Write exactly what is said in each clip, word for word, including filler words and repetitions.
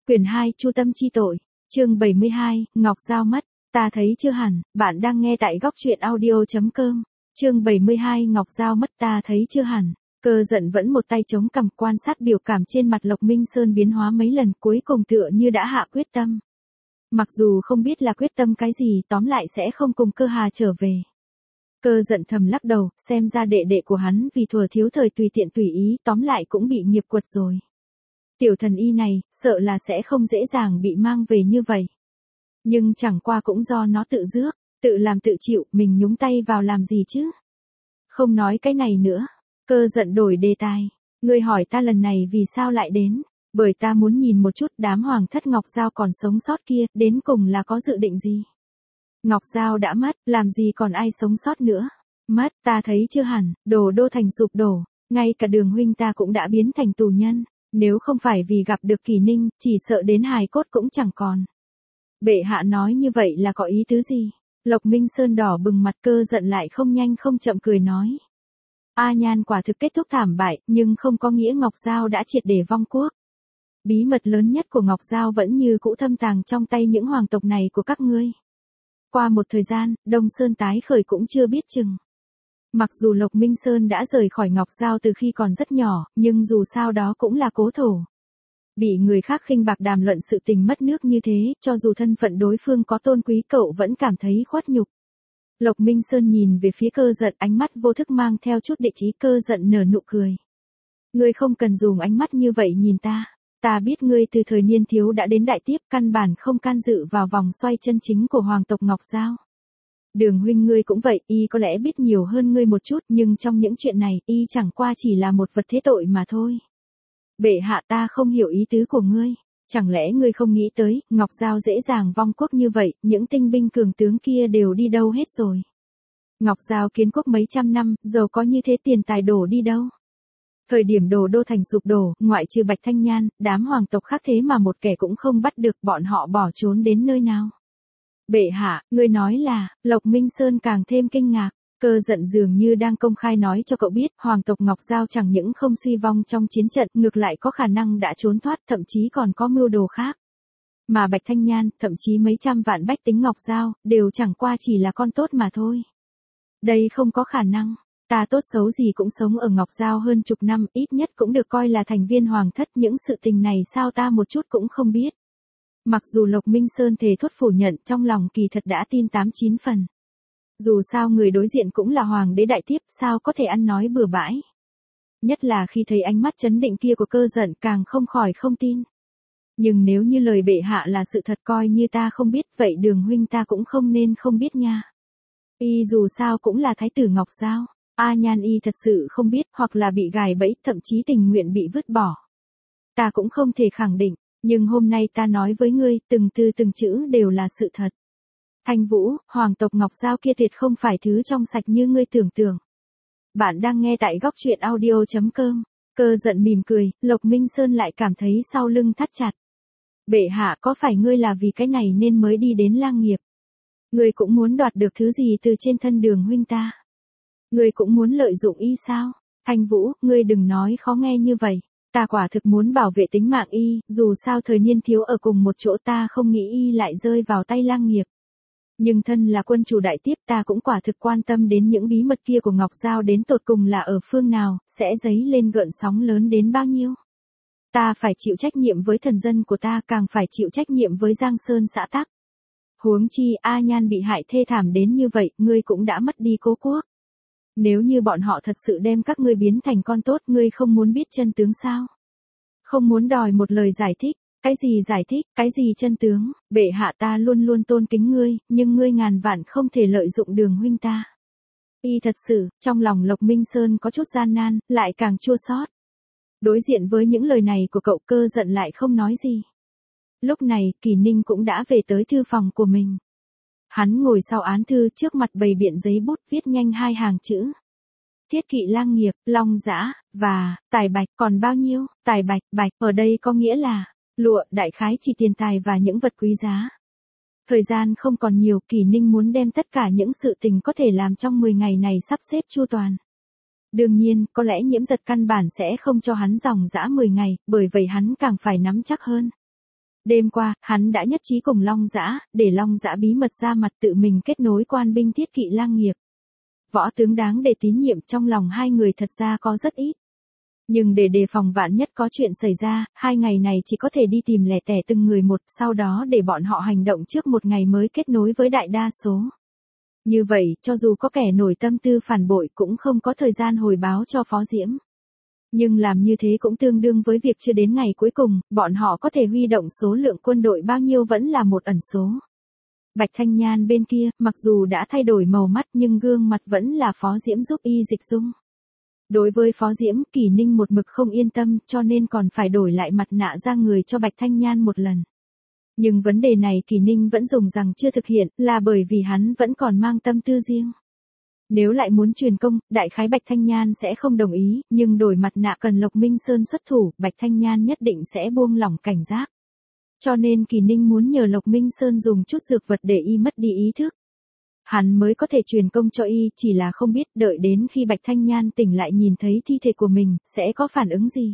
Quyển hai Chu tâm chi tội, chương bảy mươi hai, Ngọc Giao mất, ta thấy chưa hẳn, bạn đang nghe tại góc truyện audio.com, chương bảy mươi hai Ngọc Giao mất ta thấy chưa hẳn, Cơ Giận vẫn một tay chống cằm quan sát biểu cảm trên mặt Lộc Minh Sơn biến hóa mấy lần cuối cùng tựa như đã hạ quyết tâm. Mặc dù không biết là quyết tâm cái gì tóm lại sẽ không cùng Cơ Hà trở về. Cơ Giận thầm lắc đầu, xem ra đệ đệ của hắn vì thuở thiếu thời tùy tiện tùy ý tóm lại cũng bị nghiệp quật rồi. Tiểu thần y này, sợ là sẽ không dễ dàng bị mang về như vậy. Nhưng chẳng qua cũng do nó tự rước, tự làm tự chịu, mình nhúng tay vào làm gì chứ? Không nói cái này nữa. Cơ Giận đổi đề tài. Ngươi hỏi ta lần này vì sao lại đến? Bởi ta muốn nhìn một chút đám hoàng thất Ngọc Giao còn sống sót kia, đến cùng là có dự định gì? Ngọc Giao đã mất, làm gì còn ai sống sót nữa? Mất, ta thấy chưa hẳn, Đồ Đô thành sụp đổ, ngay cả Đường huynh ta cũng đã biến thành tù nhân. Nếu không phải vì gặp được Kỳ Ninh, chỉ sợ đến hài cốt cũng chẳng còn. Bệ hạ nói như vậy là có ý tứ gì? Lộc Minh Sơn đỏ bừng mặt. Cơ Giận lại không nhanh không chậm cười nói. A Nhan quả thực kết thúc thảm bại, nhưng không có nghĩa Ngọc Giao đã triệt để vong quốc. Bí mật lớn nhất của Ngọc Giao vẫn như cũ thâm tàng trong tay những hoàng tộc này của các ngươi. Qua một thời gian, Đông Sơn tái khởi cũng chưa biết chừng. Mặc dù Lộc Minh Sơn đã rời khỏi Ngọc Giao từ khi còn rất nhỏ, nhưng dù sao đó cũng là cố thổ. Bị người khác khinh bạc đàm luận sự tình mất nước như thế, cho dù thân phận đối phương có tôn quý cậu vẫn cảm thấy khuất nhục. Lộc Minh Sơn nhìn về phía Cơ Giận, ánh mắt vô thức mang theo chút địch ý. Cơ Giận nở nụ cười. Ngươi không cần dùng ánh mắt như vậy nhìn ta. Ta biết ngươi từ thời niên thiếu đã đến đại tiếp, căn bản không can dự vào vòng xoay chân chính của hoàng tộc Ngọc Giao. Đường huynh ngươi cũng vậy, y có lẽ biết nhiều hơn ngươi một chút, nhưng trong những chuyện này, y chẳng qua chỉ là một vật thế tội mà thôi. Bệ hạ, ta không hiểu ý tứ của ngươi. Chẳng lẽ ngươi không nghĩ tới, Ngọc Giao dễ dàng vong quốc như vậy, những tinh binh cường tướng kia đều đi đâu hết rồi. Ngọc Giao kiến quốc mấy trăm năm, giàu có như thế tiền tài đổ đi đâu. Thời điểm Đồ Đô thành sụp đổ, ngoại trừ Bạch Thanh Nhan, đám hoàng tộc khác thế mà một kẻ cũng không bắt được, bọn họ bỏ trốn đến nơi nào. Bệ hạ, ngươi nói là, Lộc Minh Sơn càng thêm kinh ngạc. Cơ Giận dường như đang công khai nói cho cậu biết, hoàng tộc Ngọc Giao chẳng những không suy vong trong chiến trận, ngược lại có khả năng đã trốn thoát, thậm chí còn có mưu đồ khác. Mà Bạch Thanh Nhan, thậm chí mấy trăm vạn bách tính Ngọc Giao, đều chẳng qua chỉ là con tốt mà thôi. Đây không có khả năng. Ta tốt xấu gì cũng sống ở Ngọc Giao hơn chục năm, ít nhất cũng được coi là thành viên hoàng thất, những sự tình này sao ta một chút cũng không biết. Mặc dù Lộc Minh Sơn thề thốt phủ nhận, trong lòng kỳ thật đã tin tám chín phần. Dù sao người đối diện cũng là hoàng đế đại tiếp, sao có thể ăn nói bừa bãi. Nhất là khi thấy ánh mắt chấn định kia của Cơ Giận càng không khỏi không tin. Nhưng nếu như lời bệ hạ là sự thật coi như ta không biết, vậy Đường huynh ta cũng không nên không biết nha. Y dù sao cũng là thái tử Ngọc Giao. A Nhan y thật sự không biết, hoặc là bị gài bẫy, thậm chí tình nguyện bị vứt bỏ. Ta cũng không thể khẳng định, nhưng hôm nay ta nói với ngươi, từng từ từng chữ đều là sự thật. Thanh Vũ, hoàng tộc Ngọc Giao kia tuyệt không phải thứ trong sạch như ngươi tưởng tượng. Bạn đang nghe tại góc truyện audio.com. Cơ Giận mỉm cười, Lộc Minh Sơn lại cảm thấy sau lưng thắt chặt. Bệ hạ, có phải ngươi là vì cái này nên mới đi đến Lang Nghiệp? Ngươi cũng muốn đoạt được thứ gì từ trên thân Đường huynh ta? Ngươi cũng muốn lợi dụng y sao? Thanh Vũ, ngươi đừng nói khó nghe như vậy. Ta quả thực muốn bảo vệ tính mạng y, dù sao thời niên thiếu ở cùng một chỗ ta không nghĩ y lại rơi vào tay Lang Nghiệp. Nhưng thân là quân chủ đại tiếp ta cũng quả thực quan tâm đến những bí mật kia của Ngọc Giao đến tột cùng là ở phương nào, sẽ dấy lên gợn sóng lớn đến bao nhiêu. Ta phải chịu trách nhiệm với thần dân của ta, càng phải chịu trách nhiệm với Giang Sơn xã tắc. Huống chi A Nhan bị hại thê thảm đến như vậy, ngươi cũng đã mất đi cố quốc. Nếu như bọn họ thật sự đem các ngươi biến thành con tốt, ngươi không muốn biết chân tướng sao? Không muốn đòi một lời giải thích. Cái gì giải thích, cái gì chân tướng, bệ hạ ta luôn luôn tôn kính ngươi, nhưng ngươi ngàn vạn không thể lợi dụng Đường huynh ta. Y thật sự, trong lòng Lộc Minh Sơn có chút gian nan, lại càng chua xót. Đối diện với những lời này của cậu, Cơ Giận lại không nói gì. Lúc này, Kỳ Ninh cũng đã về tới thư phòng của mình. Hắn ngồi sau án thư, trước mặt bày biện giấy bút, viết nhanh hai hàng chữ. Thiết kỵ Lang Nghiệp, Long Dã, và, tài bạch, còn bao nhiêu, tài bạch, bạch, ở đây có nghĩa là, lụa, đại khái chỉ tiền tài và những vật quý giá. Thời gian không còn nhiều, Kỳ Ninh muốn đem tất cả những sự tình có thể làm trong mười ngày này sắp xếp chu toàn. Đương nhiên, có lẽ Nhiễm Giật căn bản sẽ không cho hắn dòng dã mười ngày, bởi vậy hắn càng phải nắm chắc hơn. Đêm qua, hắn đã nhất trí cùng Long Dã, để Long Dã bí mật ra mặt tự mình kết nối quan binh Thiết Kỵ Lang nghiệp. Võ tướng đáng để tín nhiệm trong lòng hai người thật ra có rất ít. Nhưng để đề phòng vạn nhất có chuyện xảy ra, hai ngày này chỉ có thể đi tìm lẻ tẻ từng người một, sau đó để bọn họ hành động trước một ngày mới kết nối với đại đa số. Như vậy, cho dù có kẻ nổi tâm tư phản bội cũng không có thời gian hồi báo cho Phó Diễm. Nhưng làm như thế cũng tương đương với việc chưa đến ngày cuối cùng, bọn họ có thể huy động số lượng quân đội bao nhiêu vẫn là một ẩn số. Bạch Thanh Nhan bên kia, mặc dù đã thay đổi màu mắt nhưng gương mặt vẫn là Phó Diễm giúp y dịch dung. Đối với Phó Diễm, Kỷ Ninh một mực không yên tâm cho nên còn phải đổi lại mặt nạ ra người cho Bạch Thanh Nhan một lần. Nhưng vấn đề này Kỷ Ninh vẫn dùng rằng chưa thực hiện là bởi vì hắn vẫn còn mang tâm tư riêng. Nếu lại muốn truyền công, đại khái Bạch Thanh Nhan sẽ không đồng ý, nhưng đổi mặt nạ cần Lộc Minh Sơn xuất thủ, Bạch Thanh Nhan nhất định sẽ buông lỏng cảnh giác. Cho nên Kỷ Ninh muốn nhờ Lộc Minh Sơn dùng chút dược vật để y mất đi ý thức. Hắn mới có thể truyền công cho y, chỉ là không biết đợi đến khi Bạch Thanh Nhan tỉnh lại nhìn thấy thi thể của mình, sẽ có phản ứng gì.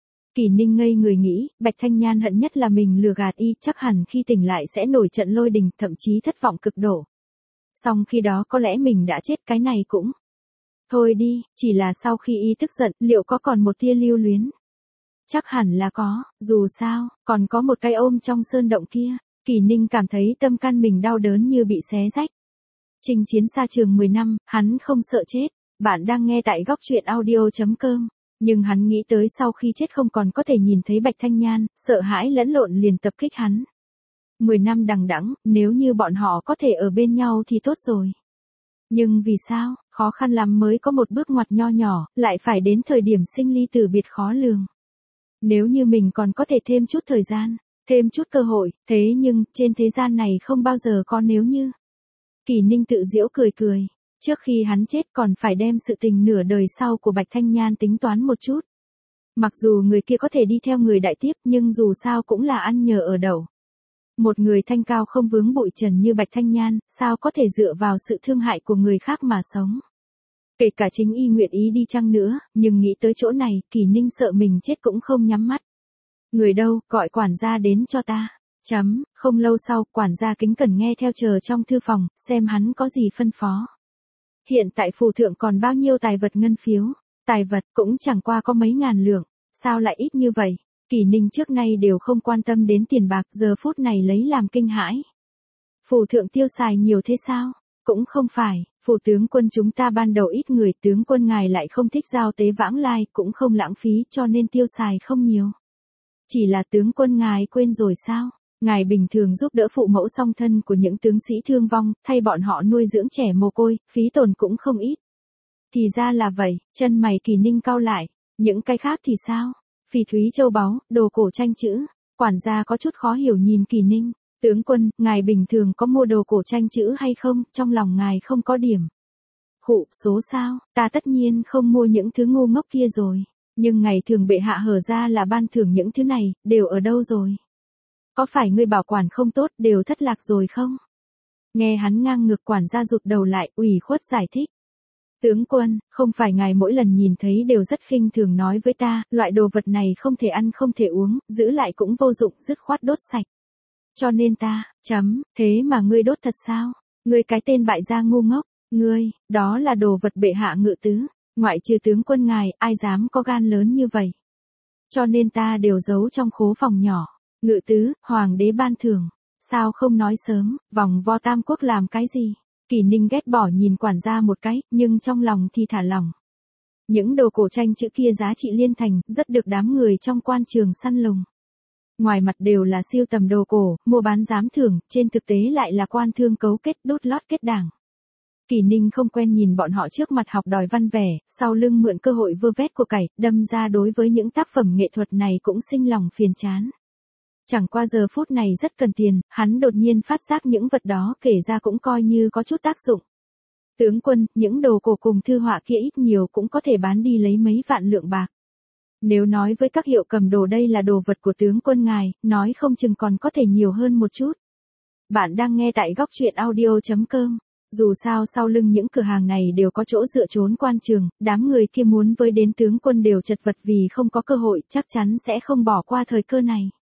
Kỷ Ninh ngây người nghĩ, Bạch Thanh Nhan hận nhất là mình lừa gạt y, chắc hẳn khi tỉnh lại sẽ nổi trận lôi đình, thậm chí thất vọng cực độ. Xong khi đó có lẽ mình đã chết, cái này cũng. Thôi đi, chỉ là sau khi y tức giận, liệu có còn một tia lưu luyến? Chắc hẳn là có, dù sao, còn có một cái ôm trong sơn động kia. Kỷ Ninh cảm thấy tâm can mình đau đớn như bị xé rách. Chinh chiến xa trường mười năm, hắn không sợ chết. Bạn đang nghe tại góc truyện audio chấm com. Nhưng hắn nghĩ tới sau khi chết không còn có thể nhìn thấy Bạch Thanh Nhan, sợ hãi lẫn lộn liền tập kích hắn. Mười năm đằng đẵng, nếu như bọn họ có thể ở bên nhau thì tốt rồi. Nhưng vì sao, khó khăn lắm mới có một bước ngoặt nho nhỏ, lại phải đến thời điểm sinh ly tử biệt khó lường. Nếu như mình còn có thể thêm chút thời gian, thêm chút cơ hội, thế nhưng, trên thế gian này không bao giờ có nếu như. Kỷ Ninh tự giễu cười cười, trước khi hắn chết còn phải đem sự tình nửa đời sau của Bạch Thanh Nhan tính toán một chút. Mặc dù người kia có thể đi theo người đại tiếp nhưng dù sao cũng là ăn nhờ ở đậu. Một người thanh cao không vướng bụi trần như Bạch Thanh Nhan, sao có thể dựa vào sự thương hại của người khác mà sống. Kể cả chính y nguyện ý đi chăng nữa, nhưng nghĩ tới chỗ này, Kỷ Ninh sợ mình chết cũng không nhắm mắt. Người đâu, gọi quản gia đến cho ta. Chấm, không lâu sau, quản gia kính cẩn nghe theo chờ trong thư phòng, xem hắn có gì phân phó. Hiện tại phù thượng còn bao nhiêu tài vật ngân phiếu, tài vật cũng chẳng qua có mấy ngàn lượng, sao lại ít như vậy? Kỷ Ninh trước nay đều không quan tâm đến tiền bạc, giờ phút này lấy làm kinh hãi. Phù thượng tiêu xài nhiều thế sao? Cũng không phải, phù tướng quân chúng ta ban đầu ít người, tướng quân ngài lại không thích giao tế vãng lai, cũng không lãng phí cho nên tiêu xài không nhiều. Chỉ là tướng quân ngài quên rồi sao? Ngài bình thường giúp đỡ phụ mẫu song thân của những tướng sĩ thương vong, thay bọn họ nuôi dưỡng trẻ mồ côi, phí tổn cũng không ít. Thì ra là vậy, chân mày Kỷ Ninh cau lại, những cái khác thì sao? Phỉ thúy châu báu, đồ cổ tranh chữ. Quản gia có chút khó hiểu nhìn Kỷ Ninh, tướng quân, ngài bình thường có mua đồ cổ tranh chữ hay không, trong lòng ngài không có điểm. Khụ, số sao, ta tất nhiên không mua những thứ ngu ngốc kia rồi, nhưng ngày thường bệ hạ hở ra là ban thưởng những thứ này, đều ở đâu rồi? Có phải ngươi bảo quản không tốt, đều thất lạc rồi không? Nghe hắn ngang ngược, quản gia rụt đầu lại, ủy khuất giải thích. Tướng quân, không phải ngài mỗi lần nhìn thấy đều rất khinh thường nói với ta, loại đồ vật này không thể ăn không thể uống, giữ lại cũng vô dụng, dứt khoát đốt sạch. Cho nên ta, chấm, thế mà ngươi đốt thật sao? Ngươi cái tên bại gia ngu ngốc, ngươi, đó là đồ vật bệ hạ ngự tứ, ngoại trừ tướng quân ngài, ai dám có gan lớn như vậy? Cho nên ta đều giấu trong khố phòng nhỏ. Ngự tứ, hoàng đế ban thưởng, sao không nói sớm, vòng vo tam quốc làm cái gì? Kỷ Ninh ghét bỏ nhìn quản gia một cái, nhưng trong lòng thì thả lỏng. Những đồ cổ tranh chữ kia giá trị liên thành, rất được đám người trong quan trường săn lùng. Ngoài mặt đều là siêu tầm đồ cổ, mua bán giám thưởng, trên thực tế lại là quan thương cấu kết đốt lót kết đảng. Kỷ Ninh không quen nhìn bọn họ trước mặt học đòi văn vẻ, sau lưng mượn cơ hội vơ vét của cải, đâm ra đối với những tác phẩm nghệ thuật này cũng sinh lòng phiền chán. Chẳng qua giờ phút này rất cần tiền, hắn đột nhiên phát giác những vật đó kể ra cũng coi như có chút tác dụng. Tướng quân, những đồ cổ cùng thư họa kia ít nhiều cũng có thể bán đi lấy mấy vạn lượng bạc. Nếu nói với các hiệu cầm đồ đây là đồ vật của tướng quân ngài, nói không chừng còn có thể nhiều hơn một chút. Bạn đang nghe tại góc truyện audio chấm com. Dù sao sau lưng những cửa hàng này đều có chỗ dựa trốn quan trường, đám người kia muốn với đến tướng quân đều chật vật vì không có cơ hội, chắc chắn sẽ không bỏ qua thời cơ này.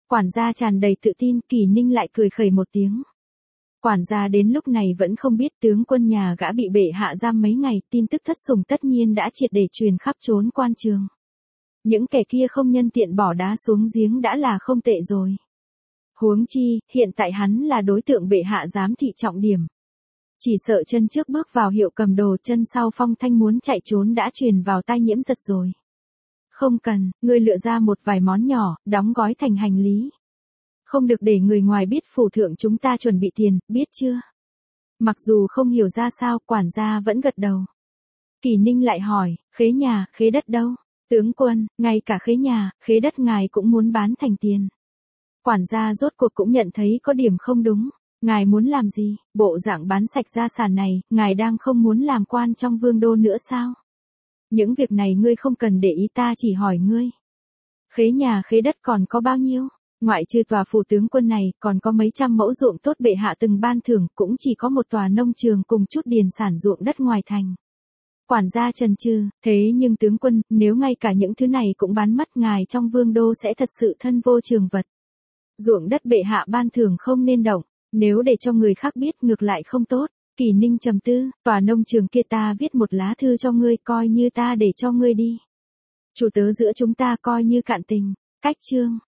Quản gia tràn đầy tự tin, Kỳ Ninh lại cười khẩy một tiếng. Quản gia đến lúc này vẫn không biết tướng quân nhà gã bị bệ hạ giam mấy ngày, tin tức thất sủng tất nhiên đã triệt để truyền khắp trốn quan trường. Những kẻ kia không nhân tiện bỏ đá xuống giếng đã là không tệ rồi. Huống chi, hiện tại hắn là đối tượng bệ hạ giám thị trọng điểm. Chỉ sợ chân trước bước vào hiệu cầm đồ, chân sau Phong Thanh muốn chạy trốn đã truyền vào tai Nhiễm Giật rồi. Không cần, ngươi lựa ra một vài món nhỏ, đóng gói thành hành lý. Không được để người ngoài biết phủ thượng chúng ta chuẩn bị tiền, biết chưa? Mặc dù không hiểu ra sao, quản gia vẫn gật đầu. Kỳ Ninh lại hỏi, khế nhà, khế đất đâu? Tướng quân, ngay cả khế nhà, khế đất ngài cũng muốn bán thành tiền. Quản gia rốt cuộc cũng nhận thấy có điểm không đúng. Ngài muốn làm gì? Bộ dạng bán sạch gia sản này, ngài đang không muốn làm quan trong vương đô nữa sao? Những việc này ngươi không cần để ý, ta chỉ hỏi ngươi. Khế nhà khế đất còn có bao nhiêu? Ngoại trừ tòa phủ tướng quân này, còn có mấy trăm mẫu ruộng tốt bệ hạ từng ban thưởng, cũng chỉ có một tòa nông trường cùng chút điền sản ruộng đất ngoài thành. Quản gia chần chừ, thế nhưng tướng quân, nếu ngay cả những thứ này cũng bán mất, ngài trong vương đô sẽ thật sự thân vô trường vật. Ruộng đất bệ hạ ban thưởng không nên động, nếu để cho người khác biết ngược lại không tốt. Kỳ Ninh trầm tư, tòa nông trường kia ta viết một lá thư cho ngươi, coi như ta để cho ngươi đi. Chủ tớ giữa chúng ta coi như cạn tình. Cách chương